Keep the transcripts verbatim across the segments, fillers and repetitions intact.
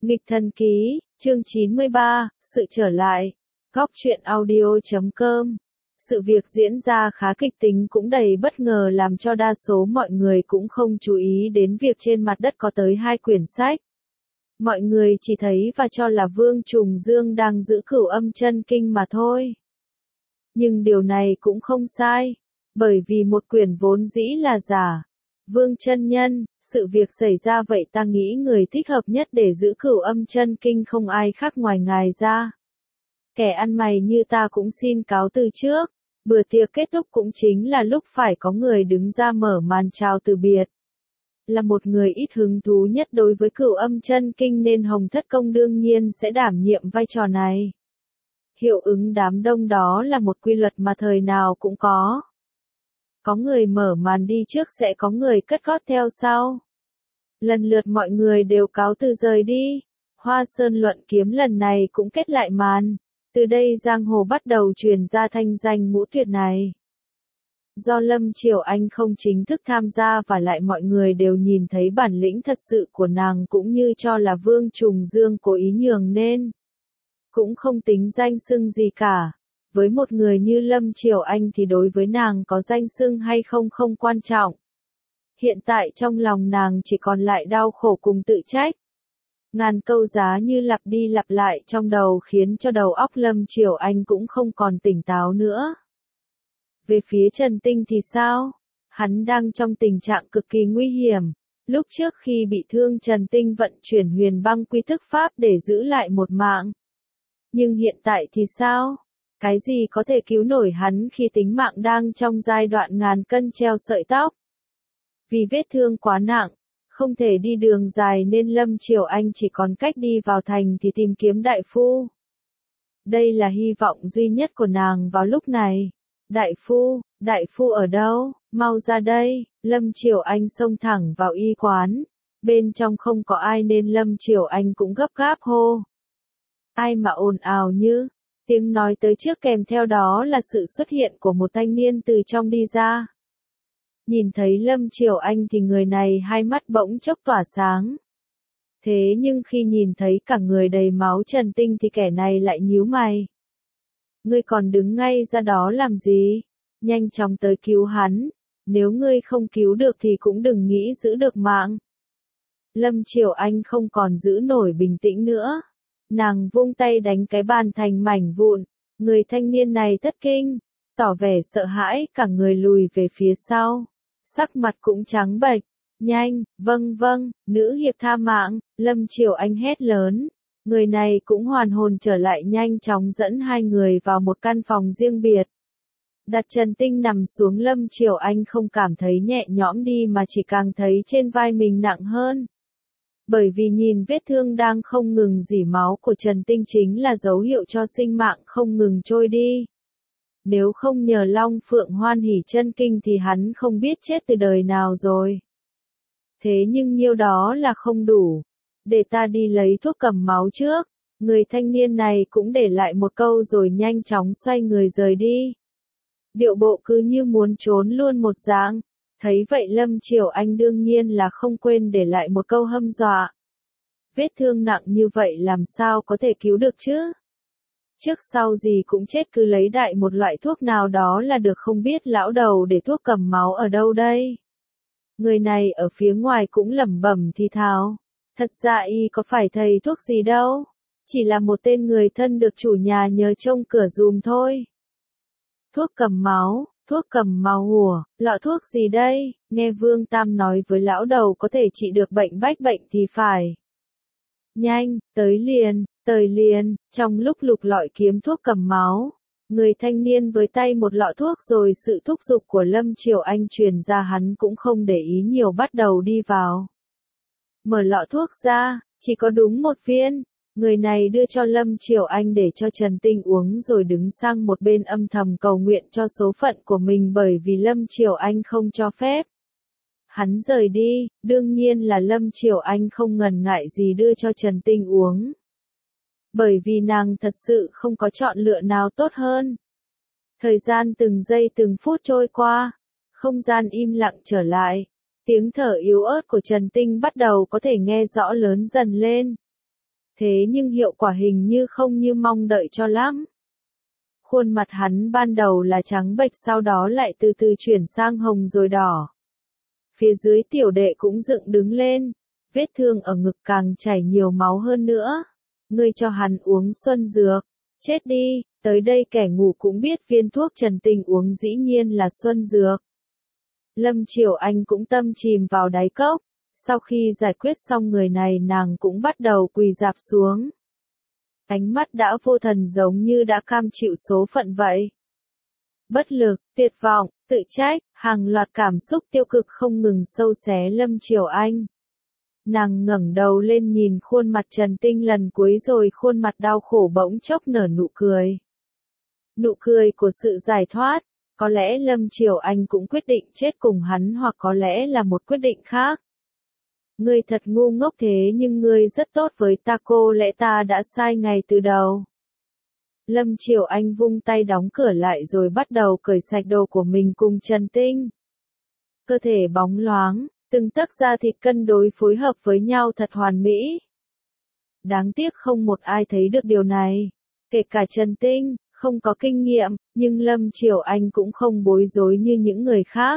Nghịch thần ký, chương chín mươi ba, sự trở lại. Góc truyện audio chấm com. Sự việc diễn ra khá kịch tính cũng đầy bất ngờ làm cho đa số mọi người cũng không chú ý đến việc trên mặt đất có tới hai quyển sách. Mọi người chỉ thấy và cho là Vương Trùng Dương đang giữ Cửu Âm Chân Kinh mà thôi. Nhưng điều này cũng không sai, bởi vì một quyển vốn dĩ là giả. Vương chân nhân, sự việc xảy ra vậy ta nghĩ người thích hợp nhất để giữ Cửu Âm Chân Kinh không ai khác ngoài ngài ra. Kẻ ăn mày như ta cũng xin cáo từ trước, bữa tiệc kết thúc cũng chính là lúc phải có người đứng ra mở màn chào từ biệt. Là một người ít hứng thú nhất đối với Cửu Âm Chân Kinh nên Hồng Thất Công đương nhiên sẽ đảm nhiệm vai trò này. Hiệu ứng đám đông đó là một quy luật mà thời nào cũng có. Có người mở màn đi trước sẽ có người cất gót theo sau. Lần lượt mọi người đều cáo từ rời đi. Hoa Sơn luận kiếm lần này cũng kết lại màn. Từ đây giang hồ bắt đầu truyền ra thanh danh ngũ tuyệt này. Do Lâm Triều Anh không chính thức tham gia và lại mọi người đều nhìn thấy bản lĩnh thật sự của nàng cũng như cho là Vương Trùng Dương cố ý nhường nên. Cũng không tính danh xưng gì cả. Với một người như Lâm Triều Anh thì đối với nàng có danh xưng hay không không quan trọng. Hiện tại trong lòng nàng chỉ còn lại đau khổ cùng tự trách. Ngàn câu giá như lặp đi lặp lại trong đầu khiến cho đầu óc Lâm Triều Anh cũng không còn tỉnh táo nữa. Về phía Trần Tinh thì sao? Hắn đang trong tình trạng cực kỳ nguy hiểm. Lúc trước khi bị thương Trần Tinh vận chuyển huyền băng quy thức pháp để giữ lại một mạng. Nhưng hiện tại thì sao? Cái gì có thể cứu nổi hắn khi tính mạng đang trong giai đoạn ngàn cân treo sợi tóc? Vì vết thương quá nặng, không thể đi đường dài nên Lâm Triều Anh chỉ còn cách đi vào thành thì tìm kiếm đại phu. Đây là hy vọng duy nhất của nàng vào lúc này. Đại phu, đại phu ở đâu? Mau ra đây. Lâm Triều Anh xông thẳng vào y quán. Bên trong không có ai nên Lâm Triều Anh cũng gấp gáp hô. Ai mà ồn ào như? Tiếng nói tới trước kèm theo đó là sự xuất hiện của một thanh niên từ trong đi ra. Nhìn thấy Lâm Triều Anh thì người này hai mắt bỗng chốc tỏa sáng. Thế nhưng khi nhìn thấy cả người đầy máu Trần Tinh thì kẻ này lại nhíu mày. Ngươi còn đứng ngay ra đó làm gì? Nhanh chóng tới cứu hắn. Nếu ngươi không cứu được thì cũng đừng nghĩ giữ được mạng. Lâm Triều Anh không còn giữ nổi bình tĩnh nữa. Nàng vung tay đánh cái bàn thành mảnh vụn. Người thanh niên này thất kinh, tỏ vẻ sợ hãi, cả người lùi về phía sau. Sắc mặt cũng trắng bệch. Nhanh, vâng vâng, nữ hiệp tha mạng. Lâm Triều Anh hét lớn. Người này cũng hoàn hồn trở lại, nhanh chóng dẫn hai người vào một căn phòng riêng biệt. Đặt Trần Tinh nằm xuống, Lâm Triều Anh không cảm thấy nhẹ nhõm đi mà chỉ càng thấy trên vai mình nặng hơn. Bởi vì nhìn vết thương đang không ngừng rỉ máu của Trần Tinh chính là dấu hiệu cho sinh mạng không ngừng trôi đi. Nếu không nhờ Long Phượng Hoan Hỷ Chân Kinh thì hắn không biết chết từ đời nào rồi. Thế nhưng nhiêu đó là không đủ. Để ta đi lấy thuốc cầm máu trước. Người thanh niên này cũng để lại một câu rồi nhanh chóng xoay người rời đi. Điệu bộ cứ như muốn trốn luôn một dạng. Thấy vậy Lâm Triều Anh đương nhiên là không quên để lại một câu hâm dọa. Vết thương nặng như vậy làm sao có thể cứu được chứ? Trước sau gì cũng chết, cứ lấy đại một loại thuốc nào đó là được, không biết lão đầu để thuốc cầm máu ở đâu đây? Người này ở phía ngoài cũng lẩm bẩm thì thào. Thật ra y có phải thầy thuốc gì đâu. Chỉ là một tên người thân được chủ nhà nhờ trông cửa dùm thôi. Thuốc cầm máu. Thuốc cầm máu hùa, lọ thuốc gì đây? Nghe Vương Tam nói với lão đầu có thể trị được bệnh bách bệnh thì phải. Nhanh, tới liền, tới liền. Trong lúc lục lọi kiếm thuốc cầm máu, người thanh niên với tay một lọ thuốc rồi sự thúc giục của Lâm Triều Anh truyền ra, hắn cũng không để ý nhiều bắt đầu đi vào. Mở lọ thuốc ra, chỉ có đúng một viên. Người này đưa cho Lâm Triều Anh để cho Trần Tinh uống rồi đứng sang một bên âm thầm cầu nguyện cho số phận của mình, bởi vì Lâm Triều Anh không cho phép. Hắn rời đi, đương nhiên là Lâm Triều Anh không ngần ngại gì đưa cho Trần Tinh uống. Bởi vì nàng thật sự không có chọn lựa nào tốt hơn. Thời gian từng giây từng phút trôi qua, không gian im lặng trở lại. Tiếng thở yếu ớt của Trần Tinh bắt đầu có thể nghe rõ lớn dần lên. Thế nhưng hiệu quả hình như không như mong đợi cho lắm. Khuôn mặt hắn ban đầu là trắng bệch sau đó lại từ từ chuyển sang hồng rồi đỏ. Phía dưới tiểu đệ cũng dựng đứng lên, vết thương ở ngực càng chảy nhiều máu hơn nữa. Ngươi cho hắn uống xuân dược, chết đi, tới đây kẻ ngủ cũng biết viên thuốc Trần Tinh uống dĩ nhiên là xuân dược. Lâm Triều Anh cũng tâm chìm vào đáy cốc, sau khi giải quyết xong người này nàng cũng bắt đầu quỳ rạp xuống. Ánh mắt đã vô thần giống như đã cam chịu số phận vậy. Bất lực, tuyệt vọng, tự trách, hàng loạt cảm xúc tiêu cực không ngừng sâu xé Lâm Triều Anh. Nàng ngẩng đầu lên nhìn khuôn mặt Trần Tinh lần cuối rồi khuôn mặt đau khổ bỗng chốc nở nụ cười. Nụ cười của sự giải thoát, có lẽ Lâm Triều Anh cũng quyết định chết cùng hắn hoặc có lẽ là một quyết định khác. Ngươi thật ngu ngốc thế nhưng ngươi rất tốt với ta, cô lẽ ta đã sai ngay từ đầu. Lâm Triều Anh vung tay đóng cửa lại rồi bắt đầu cởi sạch đồ của mình cùng Trần Tinh. Cơ thể bóng loáng, từng tấc da thịt cân đối phối hợp với nhau thật hoàn mỹ. Đáng tiếc không một ai thấy được điều này, kể cả Trần Tinh, không có kinh nghiệm, nhưng Lâm Triều Anh cũng không bối rối như những người khác.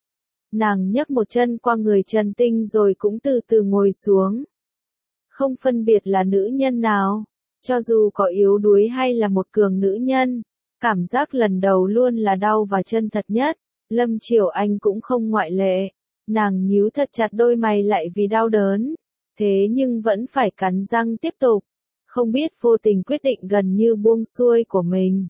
Nàng nhấc một chân qua người Trần Tinh rồi cũng từ từ ngồi xuống. Không phân biệt là nữ nhân nào, cho dù có yếu đuối hay là một cường nữ nhân, cảm giác lần đầu luôn là đau và chân thật nhất. Lâm Triều Anh cũng không ngoại lệ. Nàng nhíu thật chặt đôi mày lại vì đau đớn, thế nhưng vẫn phải cắn răng tiếp tục, không biết vô tình quyết định gần như buông xuôi của mình.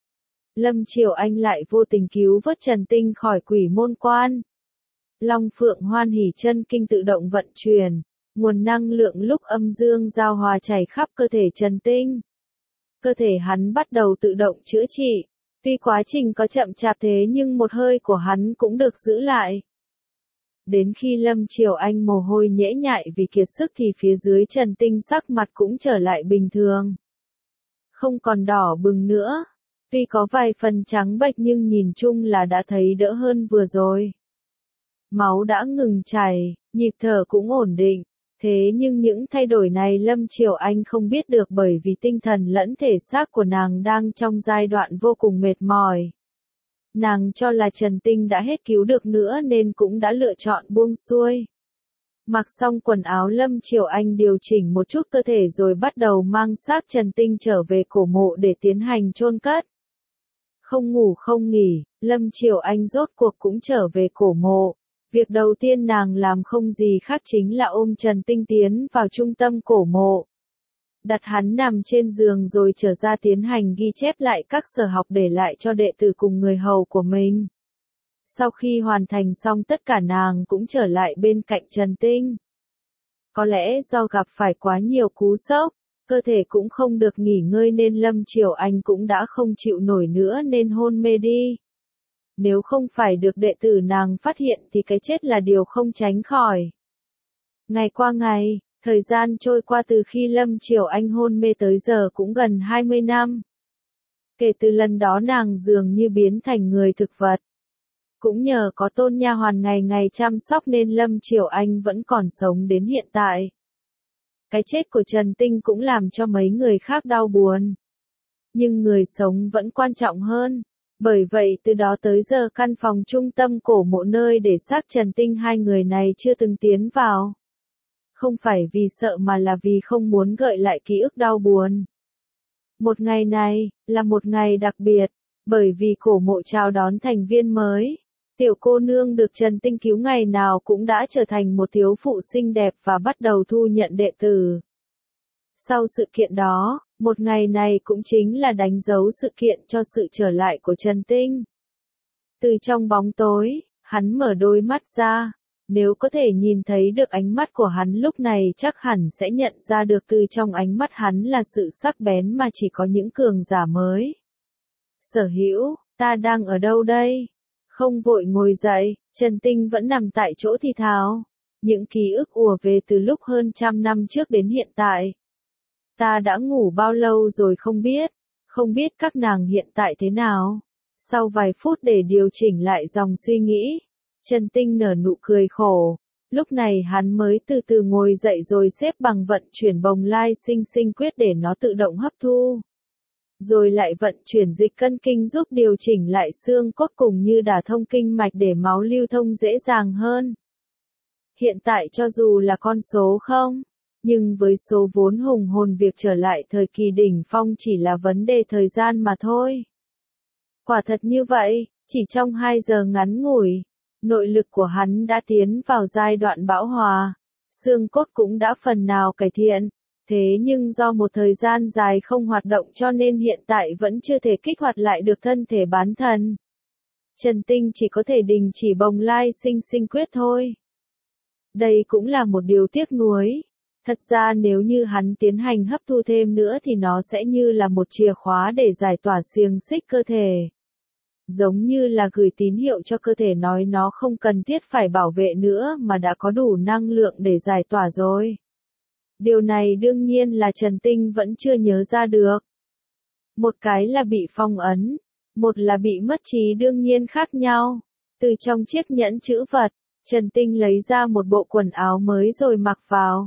Lâm Triều Anh lại vô tình cứu vớt Trần Tinh khỏi quỷ môn quan. Long Phượng Hoan Hỷ chân kinh tự động vận chuyển, nguồn năng lượng lúc âm dương giao hòa chảy khắp cơ thể Trần Tinh. Cơ thể hắn bắt đầu tự động chữa trị, tuy quá trình có chậm chạp thế nhưng một hơi của hắn cũng được giữ lại. Đến khi Lâm Triều Anh mồ hôi nhễ nhại vì kiệt sức thì phía dưới Trần Tinh sắc mặt cũng trở lại bình thường. Không còn đỏ bừng nữa, tuy có vài phần trắng bệch nhưng nhìn chung là đã thấy đỡ hơn vừa rồi. Máu đã ngừng chảy, nhịp thở cũng ổn định, thế nhưng những thay đổi này Lâm Triều Anh không biết được bởi vì tinh thần lẫn thể xác của nàng đang trong giai đoạn vô cùng mệt mỏi. Nàng cho là Trần Tinh đã hết cứu được nữa nên cũng đã lựa chọn buông xuôi. Mặc xong quần áo Lâm Triều Anh điều chỉnh một chút cơ thể rồi bắt đầu mang xác Trần Tinh trở về cổ mộ để tiến hành chôn cất. Không ngủ không nghỉ, Lâm Triều Anh rốt cuộc cũng trở về cổ mộ. Việc đầu tiên nàng làm không gì khác chính là ôm Trần Tinh tiến vào trung tâm cổ mộ. Đặt hắn nằm trên giường rồi trở ra tiến hành ghi chép lại các sở học để lại cho đệ tử cùng người hầu của mình. Sau khi hoàn thành xong tất cả nàng cũng trở lại bên cạnh Trần Tinh. Có lẽ do gặp phải quá nhiều cú sốc, cơ thể cũng không được nghỉ ngơi nên Lâm Triều Anh cũng đã không chịu nổi nữa nên hôn mê đi. Nếu không phải được đệ tử nàng phát hiện thì cái chết là điều không tránh khỏi. Ngày qua ngày, thời gian trôi qua từ khi Lâm Triều Anh hôn mê tới giờ cũng gần hai mươi năm. Kể từ lần đó nàng dường như biến thành người thực vật. Cũng nhờ có Tôn nha hoàn ngày ngày chăm sóc nên Lâm Triều Anh vẫn còn sống đến hiện tại. Cái chết của Trần Tinh cũng làm cho mấy người khác đau buồn. Nhưng người sống vẫn quan trọng hơn. Bởi vậy từ đó tới giờ căn phòng trung tâm cổ mộ nơi để xác Trần Tinh hai người này chưa từng tiến vào. Không phải vì sợ mà là vì không muốn gợi lại ký ức đau buồn. Một ngày này, là một ngày đặc biệt, bởi vì cổ mộ chào đón thành viên mới. Tiểu cô nương được Trần Tinh cứu ngày nào cũng đã trở thành một thiếu phụ xinh đẹp và bắt đầu thu nhận đệ tử. Sau sự kiện đó, một ngày này cũng chính là đánh dấu sự kiện cho sự trở lại của Trần Tinh. Từ trong bóng tối, hắn mở đôi mắt ra. Nếu có thể nhìn thấy được ánh mắt của hắn lúc này chắc hẳn sẽ nhận ra được từ trong ánh mắt hắn là sự sắc bén mà chỉ có những cường giả mới. Sở hữu, ta đang ở đâu đây? Không vội ngồi dậy, Trần Tinh vẫn nằm tại chỗ thì thào. Những ký ức ùa về từ lúc hơn trăm năm trước đến hiện tại. Ta đã ngủ bao lâu rồi không biết, không biết các nàng hiện tại thế nào. Sau vài phút để điều chỉnh lại dòng suy nghĩ, Trần Tinh nở nụ cười khổ, Lúc này hắn mới từ từ ngồi dậy rồi xếp bằng vận chuyển bồng lai sinh sinh quyết để nó tự động hấp thu. Rồi lại vận chuyển dịch cân kinh giúp điều chỉnh lại xương cốt cùng như đả thông kinh mạch để máu lưu thông dễ dàng hơn. Hiện tại cho dù là con số không, nhưng với số vốn hùng hồn việc trở lại thời kỳ đỉnh phong chỉ là vấn đề thời gian mà thôi. Quả thật như vậy, chỉ trong hai giờ ngắn ngủi, nội lực của hắn đã tiến vào giai đoạn bão hòa, xương cốt cũng đã phần nào cải thiện, thế nhưng do một thời gian dài không hoạt động cho nên hiện tại vẫn chưa thể kích hoạt lại được thân thể bán thần. Trần Tinh chỉ có thể đình chỉ bồng lai sinh sinh quyết thôi. Đây cũng là một điều tiếc nuối. Thật ra nếu như hắn tiến hành hấp thu thêm nữa thì nó sẽ như là một chìa khóa để giải tỏa xiềng xích cơ thể. Giống như là gửi tín hiệu cho cơ thể nói nó không cần thiết phải bảo vệ nữa mà đã có đủ năng lượng để giải tỏa rồi. Điều này đương nhiên là Trần Tinh vẫn chưa nhớ ra được. Một cái là bị phong ấn, một là bị mất trí đương nhiên khác nhau. Từ trong chiếc nhẫn chữ vật, Trần Tinh lấy ra một bộ quần áo mới rồi mặc vào.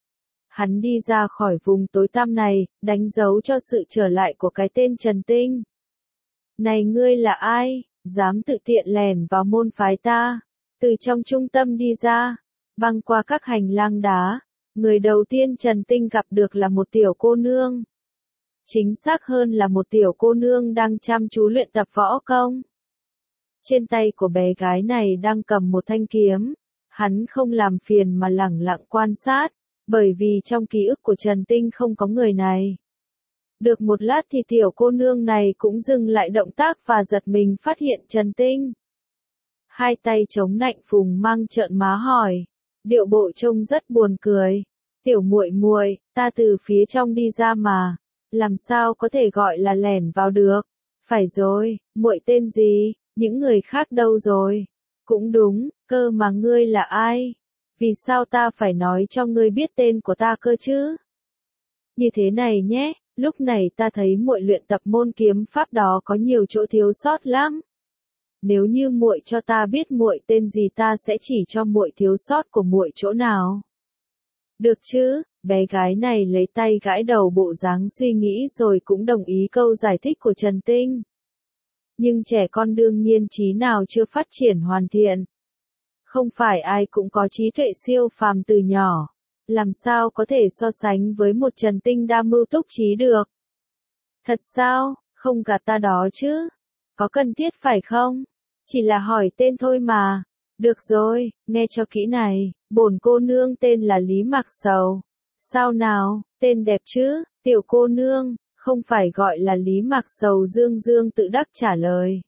Hắn đi ra khỏi vùng tối tăm này, đánh dấu cho sự trở lại của cái tên Trần Tinh. Này ngươi là ai, dám tự tiện lẻn vào môn phái ta? Từ trong trung tâm đi ra, băng qua các hành lang đá, người đầu tiên Trần Tinh gặp được là một tiểu cô nương. Chính xác hơn là một tiểu cô nương đang chăm chú luyện tập võ công. Trên tay của bé gái này đang cầm một thanh kiếm, hắn không làm phiền mà lẳng lặng quan sát, bởi vì trong ký ức của Trần Tinh không có người này. Được một lát thì tiểu cô nương này cũng dừng lại động tác và giật mình phát hiện Trần Tinh. Hai tay chống nạnh phùng mang trợn má hỏi, điệu bộ trông rất buồn cười. Tiểu muội muội, ta từ phía trong đi ra mà, làm sao có thể gọi là lẻn vào được? Phải rồi, muội tên gì, những người khác đâu rồi? Cũng đúng, cơ mà ngươi là ai? Vì sao ta phải nói cho ngươi biết tên của ta cơ chứ? Như thế này nhé, lúc này ta thấy muội luyện tập môn kiếm pháp đó có nhiều chỗ thiếu sót lắm. Nếu như muội cho ta biết muội tên gì ta sẽ chỉ cho muội thiếu sót của muội chỗ nào. Được chứ, bé gái này lấy tay gãi đầu bộ dáng suy nghĩ rồi cũng đồng ý câu giải thích của Trần Tinh. Nhưng trẻ con đương nhiên trí nào chưa phát triển hoàn thiện. Không phải ai cũng có trí tuệ siêu phàm từ nhỏ, làm sao có thể so sánh với một Trần Tinh đa mưu túc trí được. Thật sao, không gạt ta đó chứ, có cần thiết phải không? Chỉ là hỏi tên thôi mà. Được rồi, nghe cho kỹ này, bổn cô nương tên là Lý Mạc Sầu. Sao nào, tên đẹp chứ, tiểu cô nương, không phải gọi là Lý Mạc Sầu. Dương Dương tự đắc trả lời.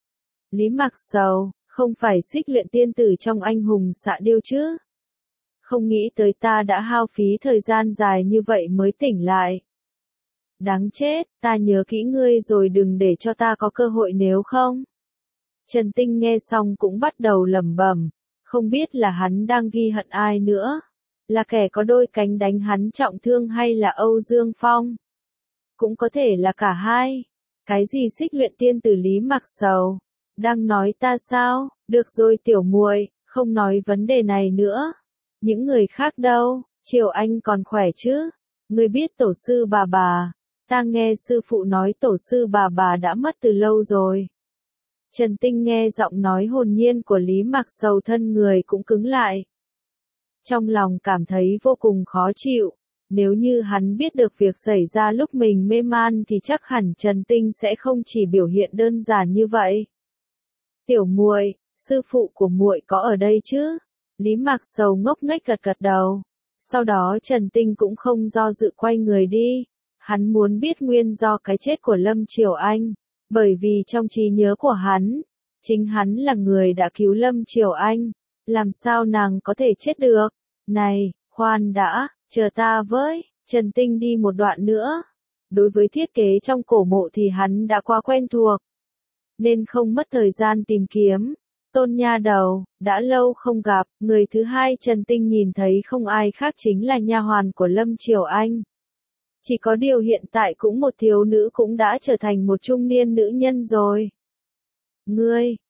Lý Mạc Sầu, không phải xích luyện tiên tử trong anh hùng xạ điêu chứ? Không nghĩ tới ta đã hao phí thời gian dài như vậy mới tỉnh lại. Đáng chết, ta nhớ kỹ ngươi rồi đừng để cho ta có cơ hội nếu không. Trần Tinh nghe xong cũng bắt đầu lẩm bẩm, không biết là hắn đang ghi hận ai nữa. Là kẻ có đôi cánh đánh hắn trọng thương hay là Âu Dương Phong? Cũng có thể là cả hai. Cái gì xích luyện tiên tử Lý Mạc Sầu? Đang nói ta sao? Được rồi tiểu muội, không nói vấn đề này nữa. Những người khác đâu? Triều Anh còn khỏe chứ? Ngươi biết tổ sư bà bà? Ta nghe sư phụ nói tổ sư bà bà đã mất từ lâu rồi. Trần Tinh nghe giọng nói hồn nhiên của Lý Mạc Sầu thân người cũng cứng lại. Trong lòng cảm thấy vô cùng khó chịu. Nếu như hắn biết được việc xảy ra lúc mình mê man thì chắc hẳn Trần Tinh sẽ không chỉ biểu hiện đơn giản như vậy. Tiểu muội, sư phụ của muội có ở đây chứ? Lý Mạc Sầu ngốc nghếch gật gật đầu. Sau đó Trần Tinh cũng không do dự quay người đi. Hắn muốn biết nguyên do cái chết của Lâm Triều Anh. Bởi vì trong trí nhớ của hắn, chính hắn là người đã cứu Lâm Triều Anh. Làm sao nàng có thể chết được? Này, khoan đã, chờ ta với. Trần Tinh đi một đoạn nữa. Đối với thiết kế trong cổ mộ thì hắn đã quá quen thuộc. Nên không mất thời gian tìm kiếm. Tôn nha đầu, đã lâu không gặp, người thứ hai Trần Tinh nhìn thấy không ai khác chính là nha hoàn của Lâm Triều Anh. Chỉ có điều hiện tại cũng một thiếu nữ cũng đã trở thành một trung niên nữ nhân rồi. Ngươi,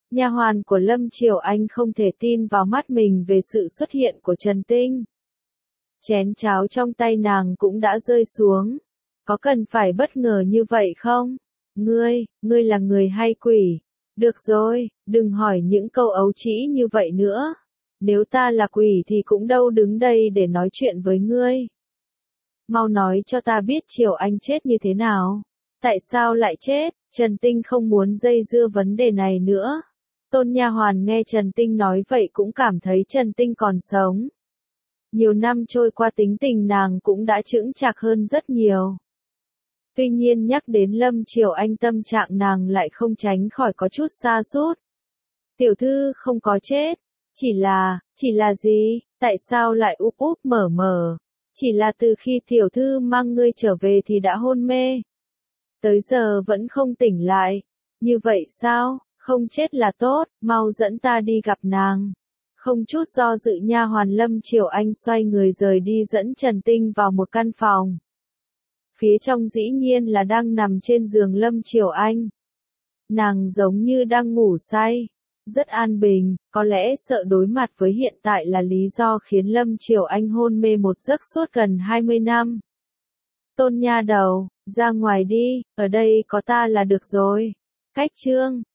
Nha hoàn của Lâm Triều Anh không thể tin vào mắt mình về sự xuất hiện của Trần Tinh. Chén cháo trong tay nàng cũng đã rơi xuống. Có cần phải bất ngờ như vậy không? Ngươi, ngươi là người hay quỷ? Được rồi, đừng hỏi những câu ấu trĩ như vậy nữa. Nếu ta là quỷ thì cũng đâu đứng đây để nói chuyện với ngươi. Mau nói cho ta biết Triều Anh chết như thế nào. Tại sao lại chết? Trần Tinh không muốn dây dưa vấn đề này nữa. Tôn nha hoàn nghe Trần Tinh nói vậy cũng cảm thấy Trần Tinh còn sống. Nhiều năm trôi qua tính tình nàng cũng đã chững chạc hơn rất nhiều. Tuy nhiên nhắc đến Lâm Triều Anh tâm trạng nàng lại không tránh khỏi có chút sa sút. Tiểu thư không có chết. Chỉ là, chỉ là gì? Tại sao lại úp úp mở mở? Chỉ là từ khi tiểu thư mang ngươi trở về thì đã hôn mê. Tới giờ vẫn không tỉnh lại. Như vậy sao? Không chết là tốt, mau dẫn ta đi gặp nàng. Không chút do dự nha hoàn Lâm Triều Anh xoay người rời đi dẫn Trần Tinh vào một căn phòng. Phía trong dĩ nhiên là đang nằm trên giường Lâm Triều Anh. Nàng giống như đang ngủ say. Rất an bình, có lẽ sợ đối mặt với hiện tại là lý do khiến Lâm Triều Anh hôn mê một giấc suốt gần hai mươi năm. Tôn nha đầu, ra ngoài đi, ở đây có ta là được rồi. Cách chương